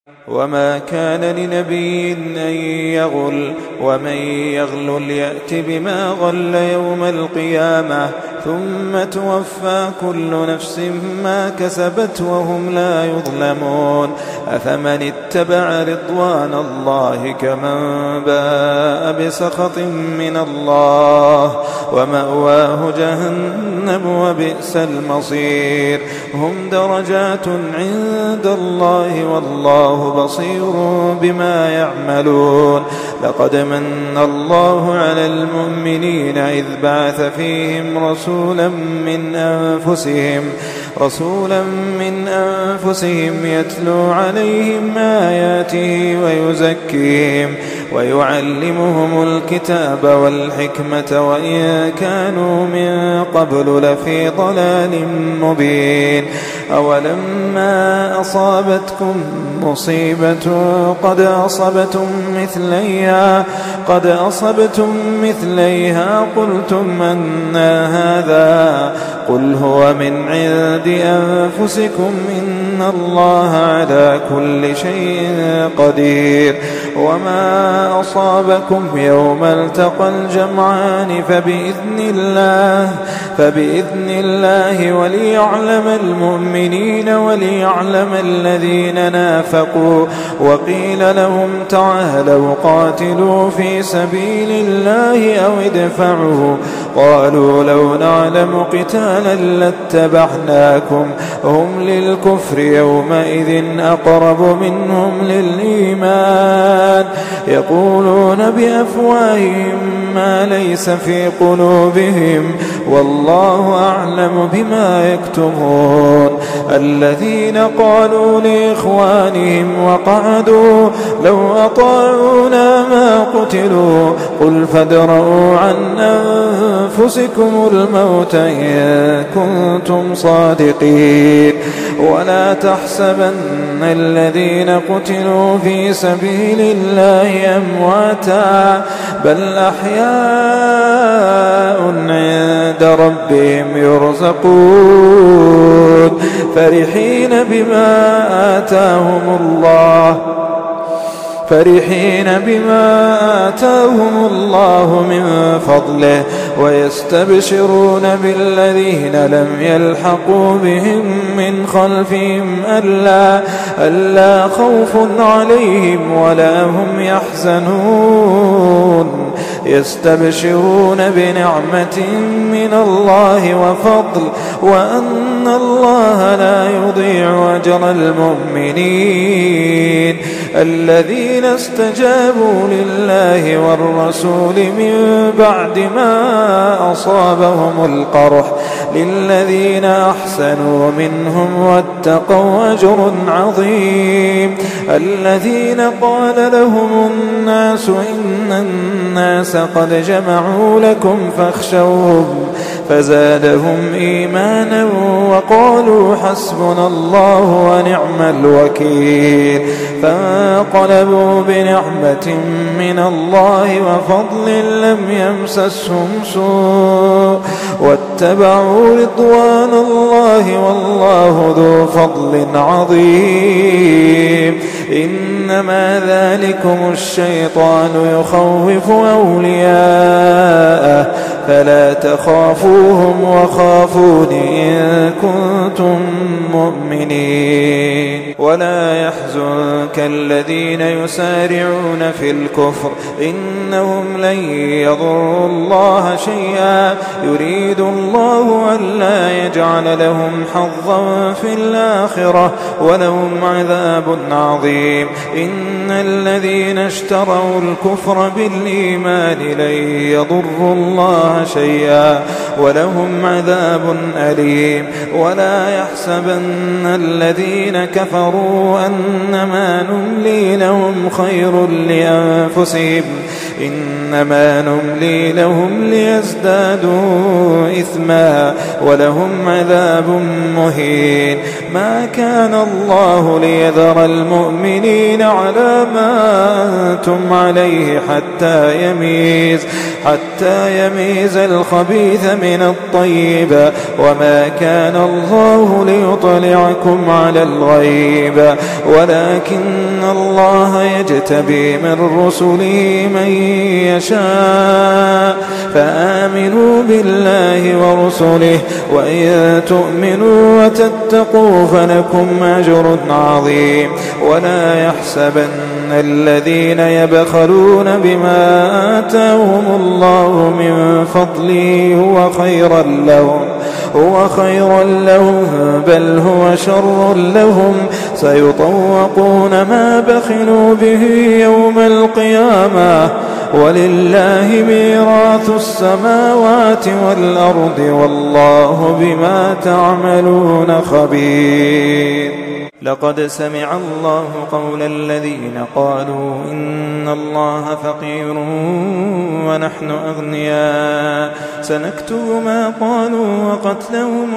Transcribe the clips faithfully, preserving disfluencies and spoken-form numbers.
وما كان لنبي أن يغل ومن يغل يأت بما غل يوم القيامة ثم توفى كل نفس ما كسبت وهم لا يظلمون أفمن اتبع رضوان الله كمن باء بسخط من الله ومأواه جهنم وبئس المصير هم درجات عند الله والله بصير بما يعملون لقد من الله على المؤمنين إذ بعث فيهم رسولا من أنفسهم رسولا من أنفسهم يتلو عليهم آياته ويزكيهم ويعلمهم الكتاب والحكمة وإن كانوا من قبل لفي ضلال مبين أولما أصابتكم مصيبة قد أصبتم مثليها قد أصبتم مثليها قلتم أنى هذا قل هو من عند أنفسكم إن الله على كل شيء قدير وما أصابكم يوم التقى الجمعان فبإذن الله فبإذن الله وليعلم المؤمنين وليعلم الذين نافقوا وقيل لهم تعالوا قاتلوا في سبيل الله أو ادفعوا قالوا لو نعلم قتالا لاتبعناكم هم للكفر يومئذ أقرب منهم للإيمان يقولون بأفواههم ما ليس في قلوبهم والله أعلم بما يكتمون الذين قالوا لإخوانهم وقعدوا لو أطاعونا ما قتلوا قل فادرءوا عن أنفسكم الموت إن كنتم صادقين ولا تحسبن الذين قتلوا في سبيل الله أمواتا بل أحياء عند ربهم يرزقون فرحين بما آتاهم الله فرحين بما آتاهم الله من فضله ويستبشرون بالذين لم يلحقوا بهم من خلفهم ألا, ألا خوف عليهم ولا هم يحزنون يستبشرون بنعمة من الله وفضل وأن الله لا يضيع أجر المؤمنين الذين استجابوا لله والرسول من بعد ما أصابهم القرح للذين أحسنوا منهم واتقوا أجر عظيم الذين قال لهم الناس إن الناس قد جمعوا لكم فاخشوهم فزادهم إيمانا وقالوا حسبنا الله ونعم الوكيل فانقلبوا بنعمة من الله وفضل لم يمسسهم سوء واتبعوا رضوان الله والله ذو فضل عظيم إنما ذلكم الشيطان يخوف أولياءه فلا تخافوهم وخافون إن كنتم مؤمنين ولا يحزنك الذين يسارعون في الكفر إنهم لن يضروا الله شيئا يريد الله ألا يجعل لهم حظا في الآخرة ولهم عذاب عظيم إن الذين اشتروا الكفر بالإيمان لن يضروا الله شيئا ولهم عذاب أليم ولا يحسبن الذين كفروا أنما نملي لهم خير لأنفسهم إنما نملي لهم ليزدادوا إثما ولهم عذاب مهين ما كان الله ليذر المؤمنين على ما أنتم عليه حتى يميز حتى يميز الخبيث من الطيب وما كان الله ليطلعكم على الغيب ولكن الله يجتبي من رسله من يشاء فآمنوا بالله ورسله وإن تؤمنوا وتتقوا فلكم أجر عظيم ولا يحسبن الذين يبخلون بما آتاهم الله من فضله هو خيرا لهم هو خيرا لهم بل هو شر لهم سيطوقون ما بخلوا به يوم القيامة ولله ميراث السماوات والأرض والله بما تعملون خبير. لقد سمع الله قول الذين قالوا إن الله فقير ونحن أغنياء سنكتب ما قالوا وقتلهم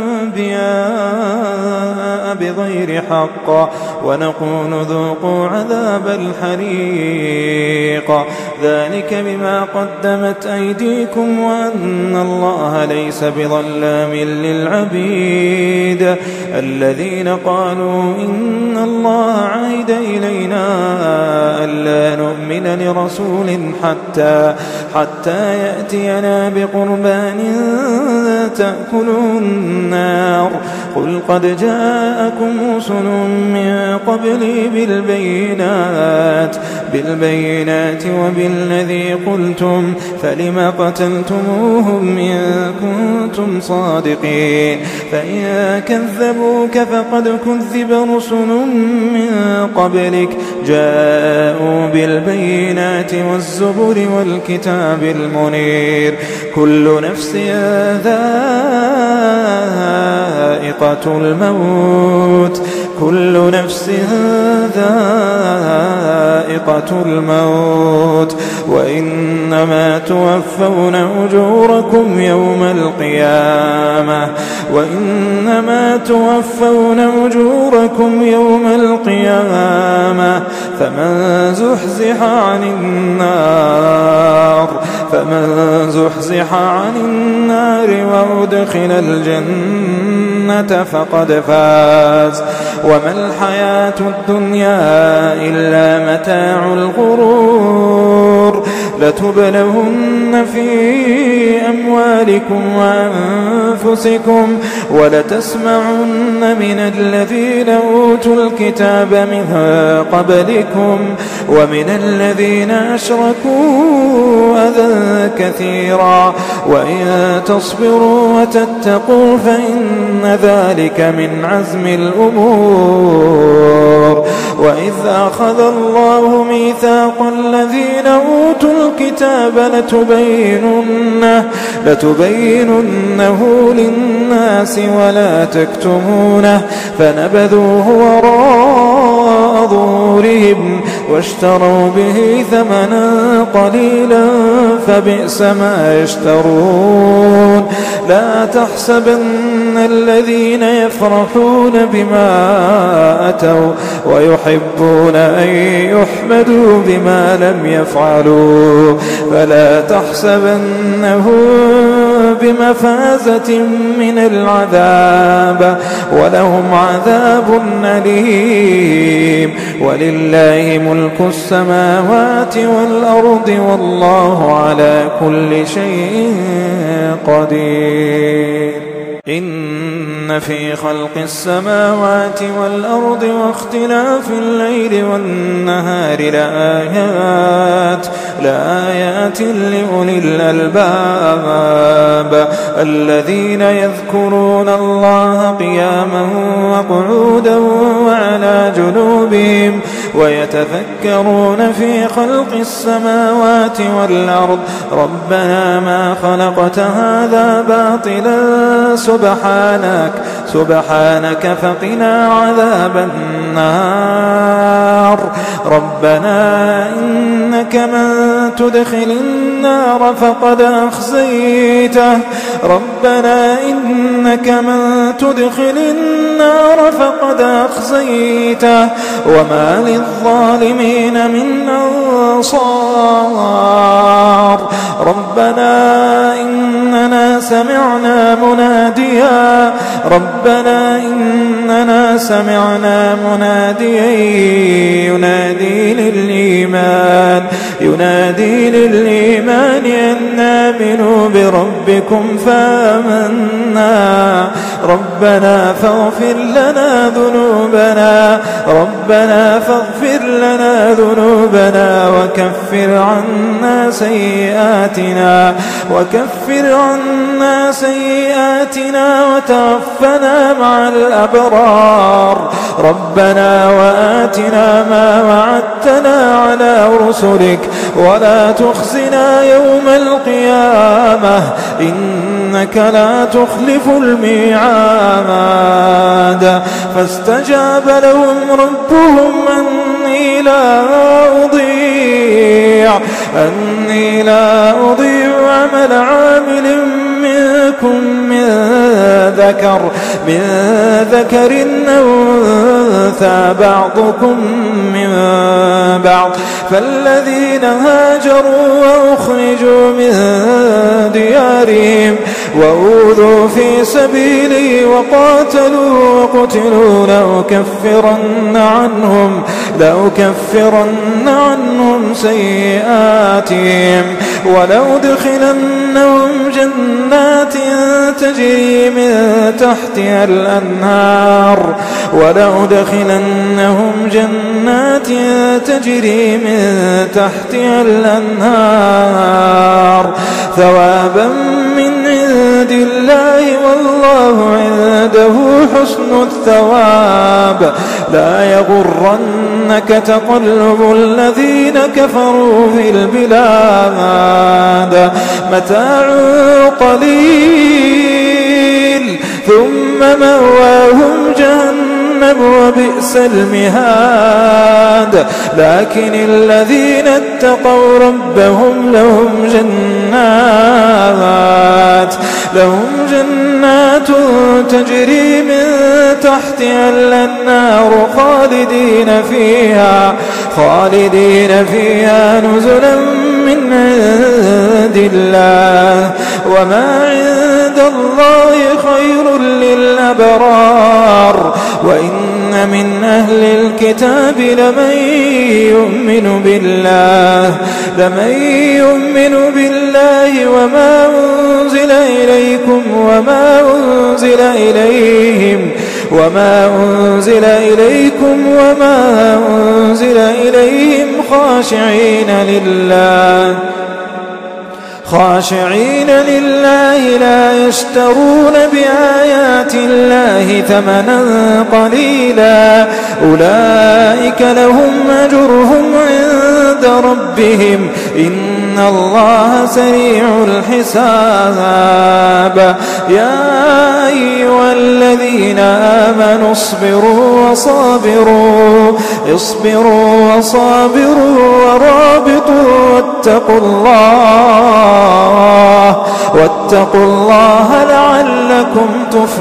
الأنبياء بغير حق ونقول ذوقوا عذاب الحريق ذلك بما قدمت أيديكم وأن الله ليس بظلام للعبيد. الذين قالوا إن الله عهد إلينا ألا نؤمن لرسول حتى حتى يأتينا بقربان تأكله النار قل قد جاءكم رسل من قبلي بالبينات بالبينات وبالذي قلتم فلم قتلتموهم إن كنتم صادقين فإن كذبوك فقد كذب رسل من قبلك جاءوا بالبينات والزبر والكتاب المنير كل نفس ذائقة الموت كل نفس ذائقة الموت وإنما توفون أجوركم يوم القيامة وإنما توفون أجوركم يوم القيامة فمن زحزح عن النار فمن زحزح عن النار وأدخل الجنة فقد فاز وما الحياة الدنيا إلا متاع الغرور لتبلون في أموالكم وأنفسكم ولتسمعن من الذين أوتوا الكتاب من قبلكم ومن الذين أشركوا أذى كثيرا وإن تصبروا وتتقوا فإن ذلك من عزم الأمور. وإذ أخذ الله ميثاق الذين أوتوا الكتاب لتبيننه, لتبيننه للناس ولا تكتمونه فنبذوه وراء ظهورهم واشتروا به ثمنا قليلا فبئس ما يشترون. لا تحسبن الذين يفرحون بما أتوا ويحبون أن يحمدوا بما لم يفعلوا فلا تحسبنه بمفازة من العذاب ولهم عذاب أليم. ولله ملك السماوات والأرض والله على كل شيء قدير. إن في خلق السماوات والأرض واختلاف الليل والنهار لآيات لآيات لأولي الألباب الذين يذكرون الله قياما وقعودا وعلى جنوبهم ويتفكرون في خلق السماوات والأرض ربنا ما خلقت هذا باطلا سبحانك سبحانك فقنا عذاب النار. ربنا إنك من تدخل النار فقد أخزيته ربنا إنك من تدخل النار فقد أخزيته وما للظالمين من أنصار. النار ربنا إننا سمعنا مناديا ربنا إننا سمعنا مناديا ينادي للإيمان ينادي للإيمان أن آمنوا بربكم فآمنا ربنا فاغفر لنا ذنوبنا ربنا فاغفر لنا ذنوبنا وكفر عنا سيئاتنا وكفر عنا سيئاتنا وتوفنا مع الأبرار ربنا وآتنا ما وعدتنا على رسلك ولا تخزنا يوم القيامة إنك لا تخلف الميعاد فاستجاب لهم ربهم أني لا أضيع أني لا أضيع عمل عامل منكم من ذكر من ذكر أو أنثى بعضكم من بعض فالذين هاجروا وأخرجوا من ديارهم وأوذوا في سبيلي وقاتلوا وقتلوا لأكفرن عنهم لأكفرن عنهم سيئاتهم ولأدخلنهم جنات تجري من تحتها الأنهار ولأدخلنهم جنات تجري من تحتها الأنهار ثوابا من عند الله والله عنده حسن الثواب لا يغرنك تقلب الذين كفروا في البلاد متاع قليل ثم مأواهم جهنم وبئس المهاد لكن الذين اتقوا ربهم لهم جنات لهم جنات تجري من تحتها الأنهار خالدين فيها خالدين فيها نزلا من عند الله وما عند الله خير للأبرار وإن من أهل الكتاب لمن يؤمن بالله لمن يؤمن بالله وما أنزل إليكم وما أنزل إليهم وما أنزل إليكم وما أنزل إليهم خاشعين لله خاشعين لله لا يشترون بآيات الله ثمنا قليلا أولئك لهم أجرهم عند ربهم إن الله سريع الحساب يا أيها الذين آمنوا اصبروا وصابروا اصبروا وصابروا ورابطوا واتقوا الله واتقوا الله لعلكم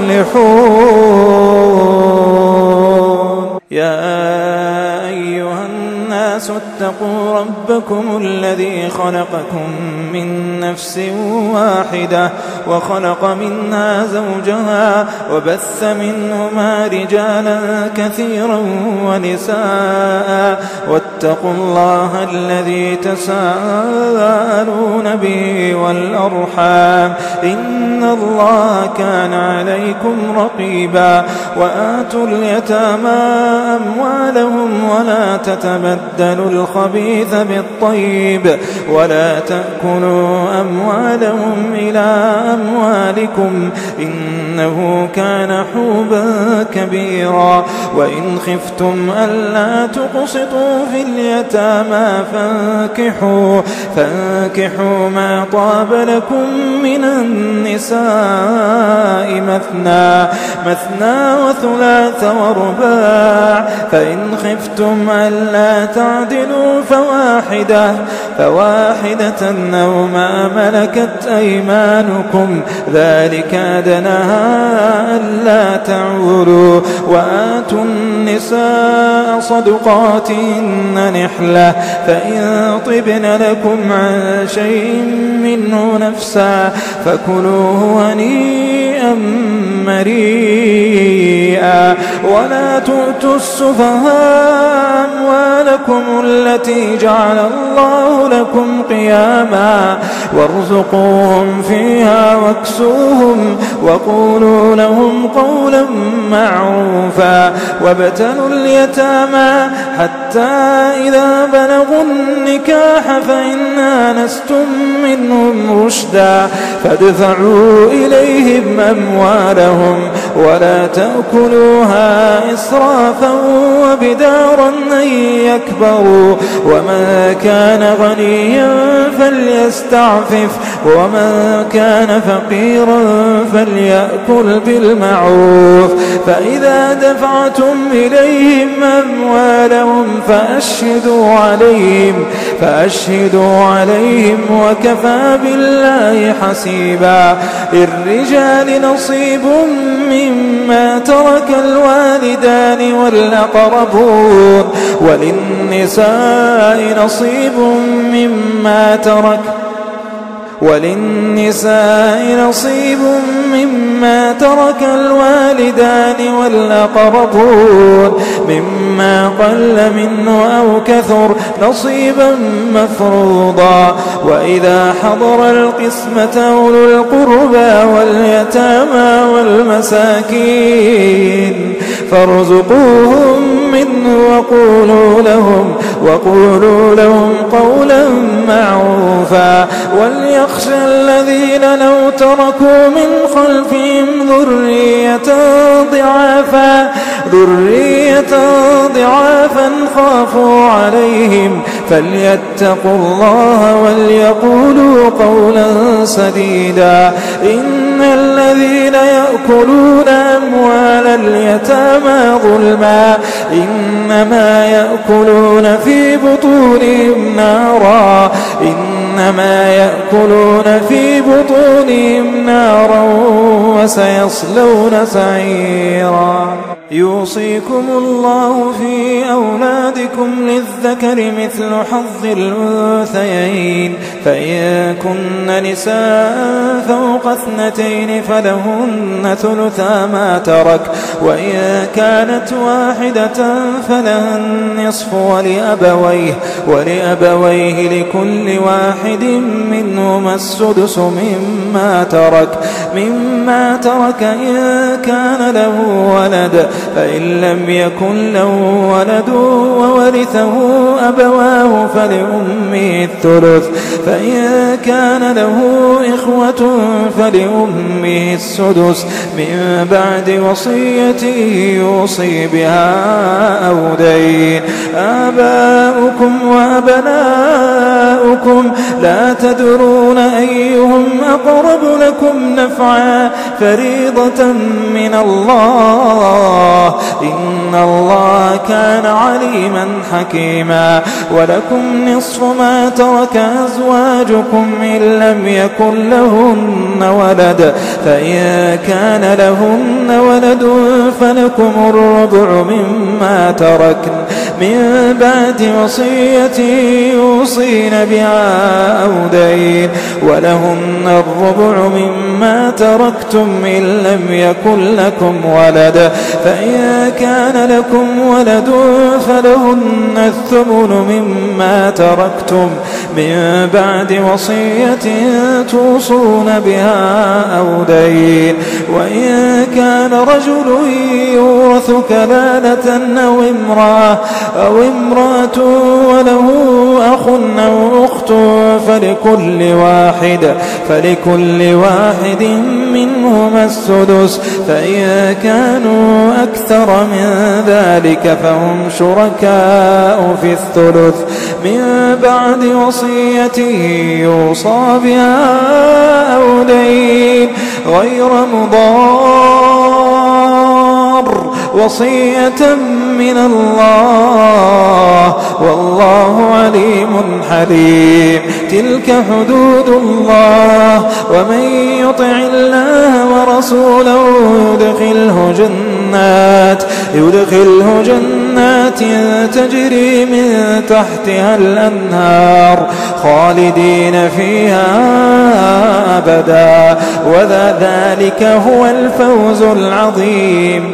تفلحون يا أيها الناس اتقوا ربكم الذي خلقكم من نفس واحدة وخلق منها زوجها وبث منهما رجالا كثيرا ونساء واتقوا الله الذي تساءلون به والأرحام إن الله كان عليكم رقيبا وآتوا اليتامى أموالهم ولا تتبدلوا الخبيث بالطيب ولا تأكلوا أموالهم إلى أموالكم إنه كان حوبا كبيرا وإن خفتم ألا تقسطوا في اليتامى فانكحوا فانكحوا ما طاب لكم من النساء مثنى مثنى وثلاث ورباع، فإن خفتم ألا تعدلوا فواحدة فواحدة أو ما ملكت أيمانكم ذلك أدنى ألا تعولوا. وآتوا النساء صدقاتهن نحلة، فإن طبن لكم عن شيء منه نفسا فكلوه هنيئا مريئا. ولا تؤتوا السفهاء أموالكم التي جعل الله لكم قياما وارزقوهم فيها واكسوهم وقولوا لهم قولا معروفا. وابتلوا اليتامى حتى إذا بلغوا النكاح فإن آنستم منهم رشدا فادفعوا إليهم أموالهم ولا تأكلوها إسرافا وبدارا أن يكبروا. ومن كان غنيا فليستعفف ومن كان فقيرا فليأكل بالمعروف. فإذا دفعتم إليهم أموالهم فأشهدوا عليهم فأشهدوا عليهم وكفى بالله حسيبا. للرجال نصيب مما ترك الوالدان والأقربون وللنساء نصيب مما ترك وللنساء نصيب مما ترك الوالدان والأقربون مما قل منه أو كثر نصيبا مفروضا. وإذا حضر القسمة أولو القربى واليتامى والمساكين فارزقوهم منه وقولوا لهم وقولوا لهم قولا معروفا. وليخشى الذين لو تركوا من خلفهم ذرية ضعافا ذرية ضعافا خافوا عليهم فليتقوا الله وليقولوا قولا سديدا. إن الذين يأكلون أموال اليتامى ظلما إنما يأكلون في بطونهم نارا إنما يأكلون في بطونهم نارا وسيصلون سعيرا. يوصيكم الله في أولادكم للذكر مثل حظ الأنثيين فإن كن نساء فوق اثنتين فلهن ثلثا ما ترك وإن كانت واحدة فلها النصف ولأبويه ولأبويه لكل واحد منهما السدس مما ترك مما ترك إن كان له ولد فإن لم يكن له ولد وورثه أبواه فلأمه الثلث فإن كان له إخوة فلأمه السدس من بعد وصية يوصي بها أو دين. آباؤكم وأبناؤكم لا تدرون أيهم أقرب لكم نفعا فريضة من الله إن الله كان عليما حكيما. ولكم نصف ما ترك أزواجكم إن لم يكن لهن ولد فإن كان لهن ولد فلكم الربع مما تركن من بعد وصية يوصين بها أو دين. ولهن الربع مما تركتم إن لم يكن لكم ولد فإن كان لكم ولد فلهن الثمن مما تركتم من بعد وصية توصون بها أو دين. وإن كان رجل يورث كلالة أو امرأة أو امرأة وله أخ أو أخت فلكل واحد فلكل واحد منهما السدس فإن كانوا أكثر من ذلك فهم شركاء في الثلث من بعد وصية يوصى بها أو دين غير مضار وصية من الله والله عليم حليم. تلك حدود الله ومن يطع الله ورسوله يدخله جنات يدخله جنات تجري من تحتها الأنهار خالدين فيها أبدا وذلك هو الفوز العظيم.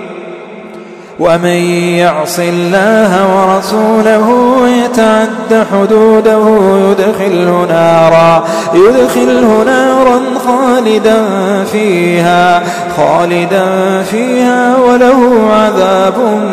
ومن يعص الله ورسوله ويتعد حدوده يدخله نارا يدخله نارا خالدا فيها خالدا فيها وله عذاب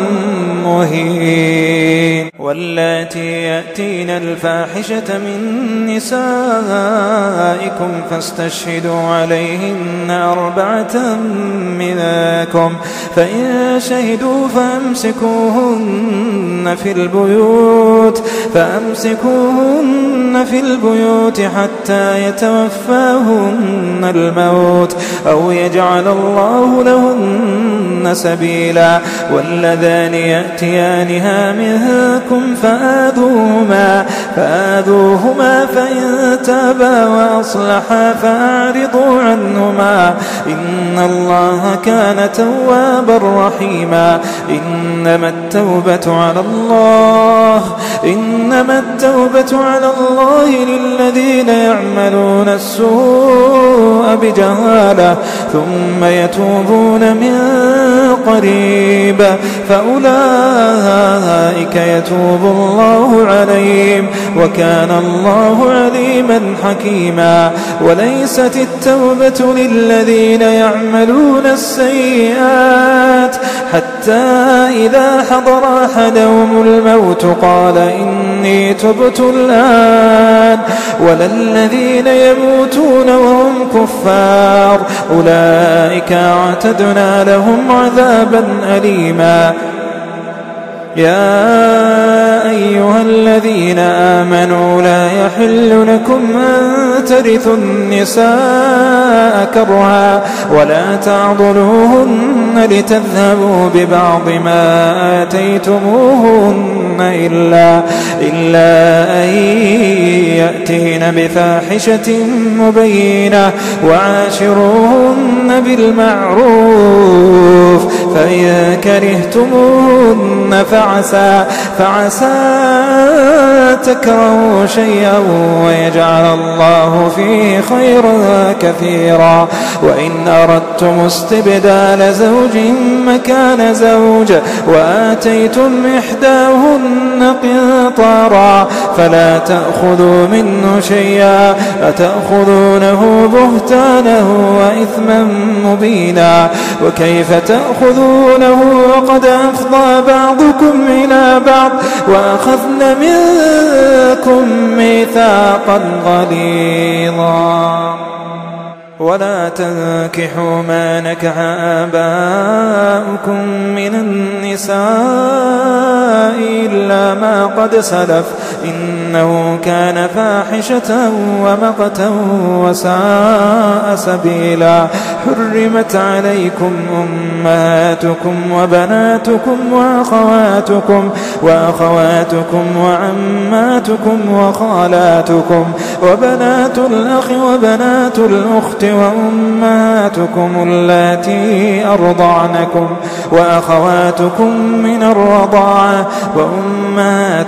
مهين. واللاتي يأتين الفاحشة من نسائكم فاستشهدوا عليهن أربعة منكم فإن شهدوا فأمسكوهن في البيوت فأمسكوهن في البيوت حتى يتوفاهن الموت أو يجعل الله لهن سبيلا. واللذان يأتيانها منكم فآذوهما فآذوهما فإن تابا وأصلحا فأعرضوا عنهما إن الله كان توابا رحيما. إنما التوبة على الله إنما التوبة على الله للذين يعملون السوء بجهالة ثم يتوبون من قريب فأولئك يتوب الله عليهم وكان الله عليما حكيما. وليست التوبة للذين يعملون السيئات حتى إذا حضر أحدهم الموت قال إني تبت الآن ولا الذين يموتون وهم كفار أولئك أعتدنا لهم عذابا أليما. يا أيها الذين آمنوا لا يحل لكم أن ترثوا النساء كرها ولا تعضلوهن لتذهبوا ببعض ما آتيتموهن إلا, إلا أن يأتين بفاحشة مبينة وعاشروهن بالمعروف فإن كرهتموهن فعسى, فعسى تكرهوا شيئا ويجعل الله فيه خيرا كثيرا. وإن أردتم استبدال زوج مكان زوج وآتيتم إحداهن قنطارا فلا تأخذوا منه شيئا أتأخذونه بهتانه وإثما مبينا. وكيف تأخذونه وقد أفضى بعضكم إلى بعض وأخذن منكم ميثاقا غليظا. ولا تنكحوا ما نكح آباؤكم من النساء إلا ما قد سلف إنه كان فاحشة ومقتا وساء سبيلا. حرمت عليكم أمهاتكم وبناتكم وأخواتكم وأخواتكم وعماتكم وخالاتكم وبنات الأخ وبنات الأخت وأمهاتكم اللاتي أرضعنكم وأخواتكم من الرضاعة وأمهات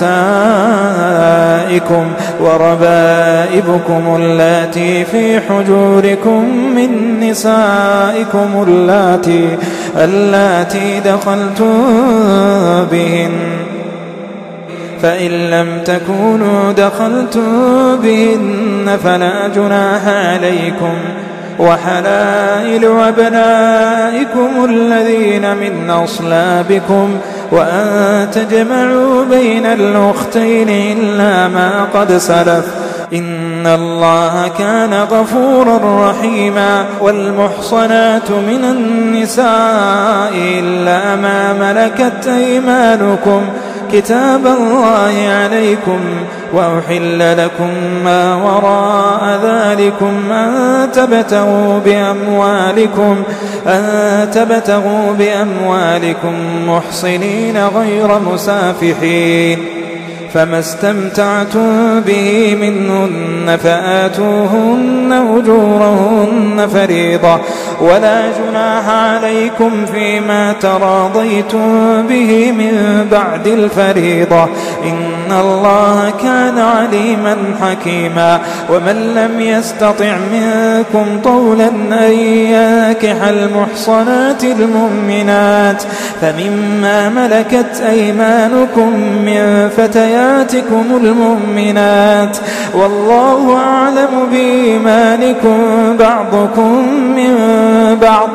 نسائكم وربائبكم اللاتي في حجوركم من نسائكم اللاتي, اللاتي دخلتم بهن فإن لم تكونوا دخلتم بهن فلا جناح عليكم. وحلائل أبنائكم الذين من أصلابكم وأن تجمعوا بين الأختين إلا ما قد سلف إن الله كان غفورا رحيما. والمحصنات من النساء إلا ما ملكت أيمانكم كتاب الله عليكم وأحل لكم ما وراء ذلكم أن تبتغوا بأموالكم أن تبتغوا بأموالكم محصنين غير مسافحين فما استمتعتم به منهن فآتوهن أجورهن فريضة ولا جناح عليكم فيما تراضيتم به من بعد الفريضة إن الله كان عليما حكيما ومن لم يستطع منكم طولا أن ينكح المحصنات المؤمنات فمما ملكت أيمانكم من فتياتكم المؤمنات والله أعلم بإيمانكم بعضكم من بعض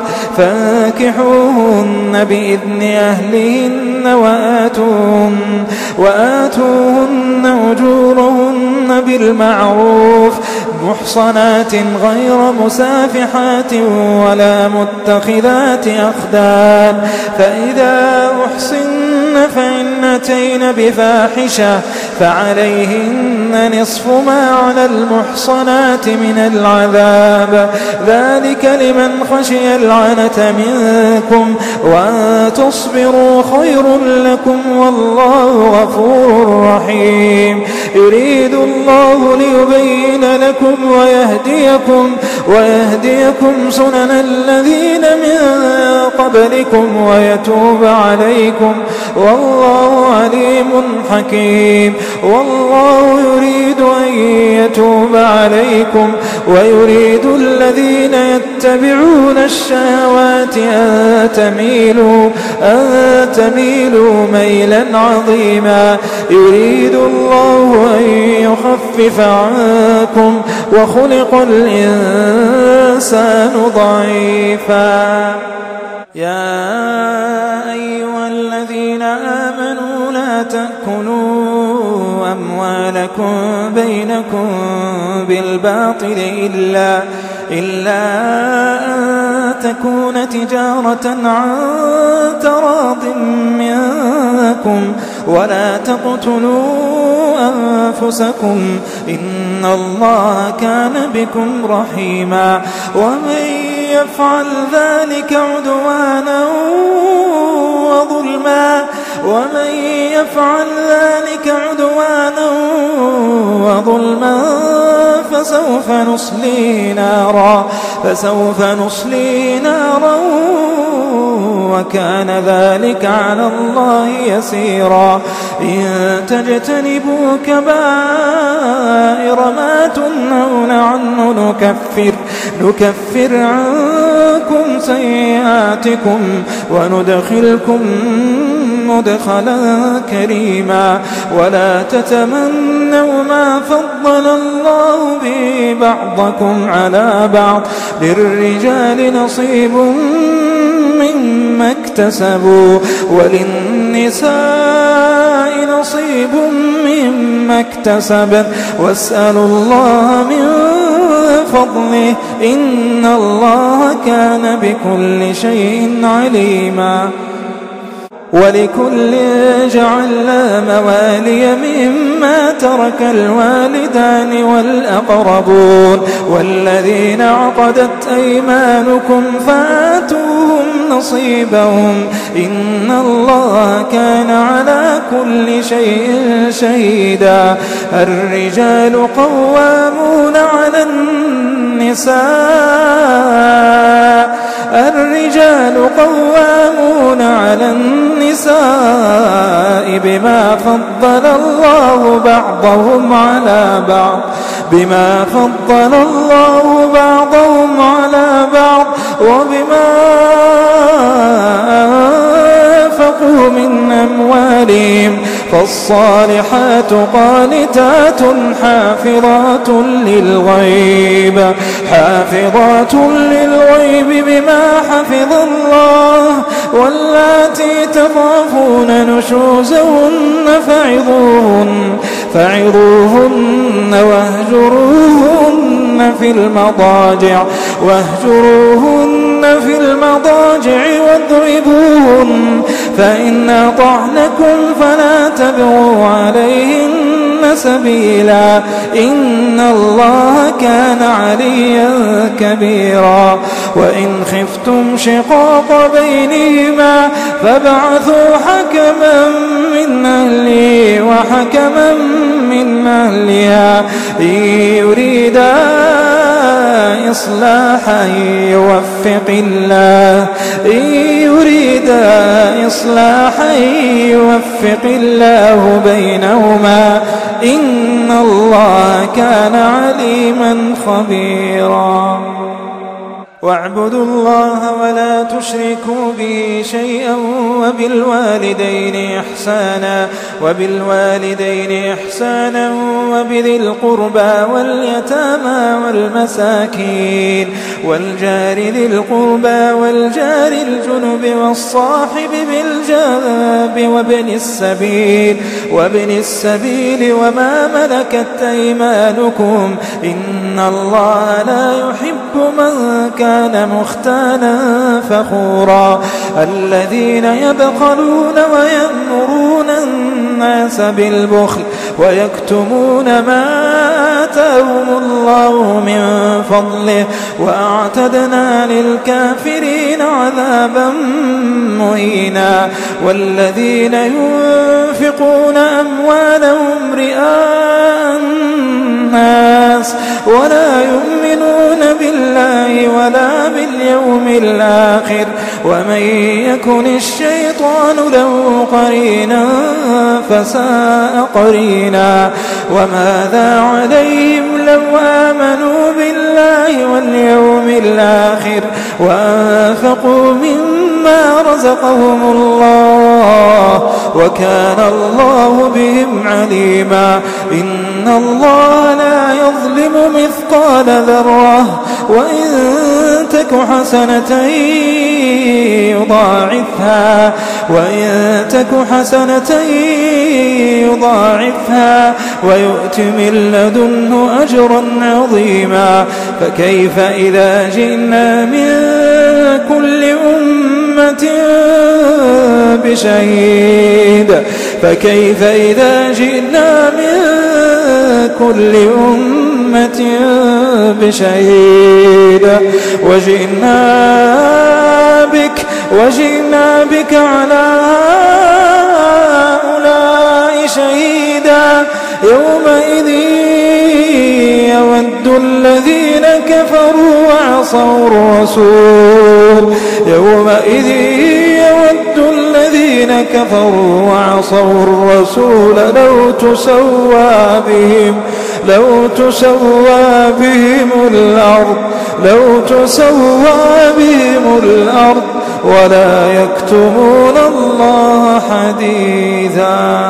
فانكحوهن بإذن أهلهن وآتوهن, وآتوهن أجورهن بالمعروف محصنات غير مسافحات ولا متخذات أخدان فإذا أحصن فإن أتين بفاحشة فعليهن نصف ما على المحصنات من العذاب ذلك لمن خشي العنة منكم وأن تصبروا خير لكم والله غفور رحيم يريد الله ليبين لكم ويهديكم ويهديكم سنن الذين من قبلكم ويتوب عليكم والله عليم حكيم والله يريد أن يتوب عليكم ويريد الذين يتبعون الشهوات أن تميلوا, أن تميلوا ميلا عظيما يريد الله أن يخفف عنكم وخلق الإنسان ضعيفا يا أيها الذين آمنوا لا تأكلوا أموالكم بينكم بالباطل إلا, إلا أن تكون تجارة عن تراض منكم ولا تقتلوا أنفسكم إن الله كان بكم رحيما ومن يفعل ذلك عدوانا وظلما ومن يفعل ذلك عدوانا وظلما فسوف نصليه نارا فسوف نصليه نارا وكان ذلك على الله يسيرا إن تجتنبوا كبائر ما تنهون عنه نكفر, نكفر عنكم سيئاتكم وندخلكم مدخلا كريما ولا تتمنوا ما فضل الله به بعضكم على بعض للرجال نصيب مما اكتسبوا وللنساء نصيب مما اكتسبن واسألوا الله من فضله إن الله كان بكل شيء عليما ولكل جعلنا موالي مما ترك الوالدان والأقربون والذين عقدت أيمانكم فآتوهم نصيبهم إن الله كان على كل شيء شهيدا الرجال قوامون على النساء الرجال قوامون على النساء بما فضل الله بعضهم على بعض بما فضل الله بعضهم على بعض وبما أنفقوا من أموالهم فالصالحات قانتات حافظات للغيب حافظات للغيب بما حفظ الله واللاتي تخافون نشوزهن فعظوهن فعظوهن واهجروهن في المضاجع واهجروهن في المضاجع واضربوهن فإن أطعنكم فلا تبغوا عليهن سبيلا إن الله كان عليا كبيرا وإن خفتم شقاق بينهما فابعثوا حكما من أهله وحكما من أهلها إن يريدا إصلاحا يوفق الله إن يريدا إصلاحا يوفق الله بينهما إن الله كان عليما خبيرا واعبدوا الله ولا تشركوا به شيئا وبالوالدين إحسانا وبالوالدين إحسانا وبذي القربى واليتامى والمساكين والجار ذي القربى والجار الجنب والصاحب بالجنب وابن السبيل وابن السبيل وما ملكت أيمانكم إن الله لا يحب من كان كان مختالا فخورا الذين يبخلون ويأمرون الناس بالبخل ويكتمون ما آتاهم الله من فضله وأعتدنا للكافرين عذابا مهينا والذين ينفقون أموالهم رئاء الناس ولا يؤمنون بالله ولا باليوم الآخر ومن يكن الشيطان له قرينا فساء قرينا وماذا عليهم لو آمنوا بالله واليوم الآخر وأنفقوا مما رزقهم الله وكان الله بهم عليما إن الله لا يظلم مثقال ذرة وإن تك حسنة يضاعفها وإن تك حسنة يضاعفها ويؤت من لدنه أجرا عظيما فكيف إذا جئنا من كل أمة بشهيد فكيف إذا جئنا من كل أمة بشهيد وجئنا بك وجئنا بك على هؤلاء شهيدا يومئذ يود الذين كفروا وعصوا الرسول يومئذ يود الذين كفروا وعصوا الرسول لو تسوى بهم لو تسوى بهم الأرض لو تسوى بهم الأرض ولا يكتمون الله حديثا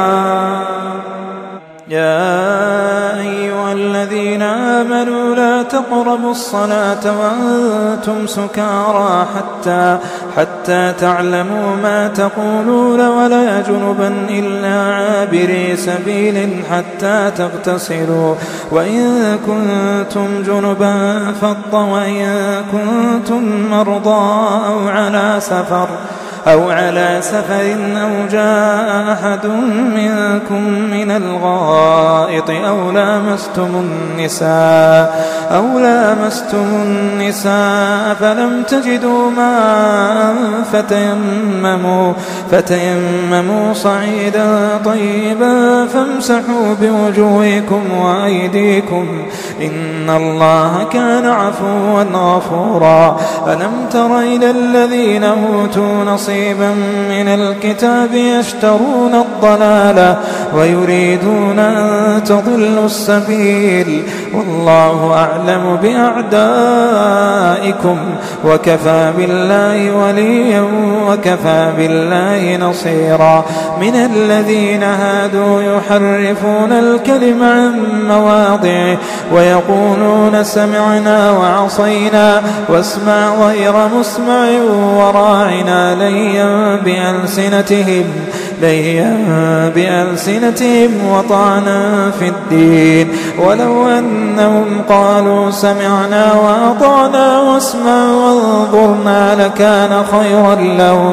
يا أيها الذين آمنوا لا تقربوا الصلاة وأنتم سكارى حتى حتى تعلموا ما تقولون ولا جنبا إلا عابري سبيل حتى تغتسلوا وإن كنتم جنبا فاطلوا وإن كنتم مرضى أو على سفر أو على سفر أو جاء أحد منكم من الغائط أو لامستم النساء أو لامستم النساء فلم تجدوا ماء فتيمموا فتيمموا صعيدا طيبا فامسحوا بوجوهكم وأيديكم إن الله كان عفوا غفورا ألم تر إلى الذين أوتوا نصيبا من الكتاب يشترون الضلالة ويريدون أن تضلوا السبيل والله أعلم بأعدائكم وكفى بالله وليا وكفى بالله نصيرا من الذين هادوا يحرفون الكلم عن مواضعه ويقولون سمعنا وعصينا واسمع غير مسمع وراعنا ليا بألسنتهم ليا بألسنتهم وطعنا في الدين ولو أنهم قالوا سمعنا وأطعنا واسمع وانظرنا لكان خيرا لهم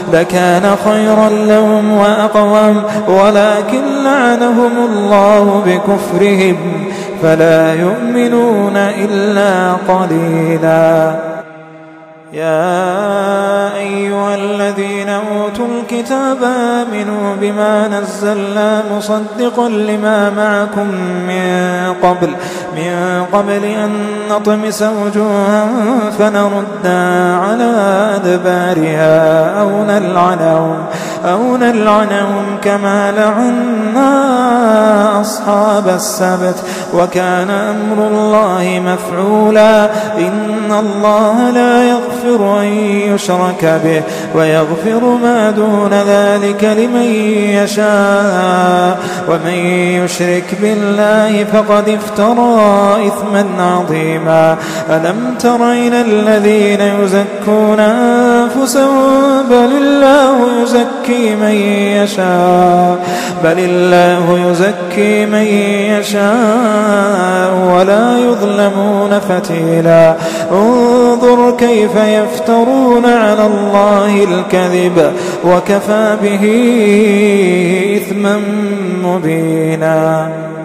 لكان خيرا لهم وأقوم ولكن لعنهم الله بكفرهم فلا يؤمنون إلا قليلا. يا أيها الذين أوتوا الكتاب آمنوا بما نزلنا مصدقا لما معكم من قبل من قبل أن نطمس وجوها فنردها على أدبارها أو نلعنهم أو نلعنهم كما لعنا أصحاب السبت وكان أمر الله مفعولا. إن الله لا يغفر أن يشرك به ويغفر ما دون ذلك لمن يشاء ومن يشرك بالله فقد افترى إثما عظيما. ألم تر إلى الذين يزكون أنفسهم بل الله يزكي من يشاء بل الله يزكي من يشاء ولا يظلمون فتيلا. انظر كيف يفترون على الله الكذب وكفى به إثما مبينا.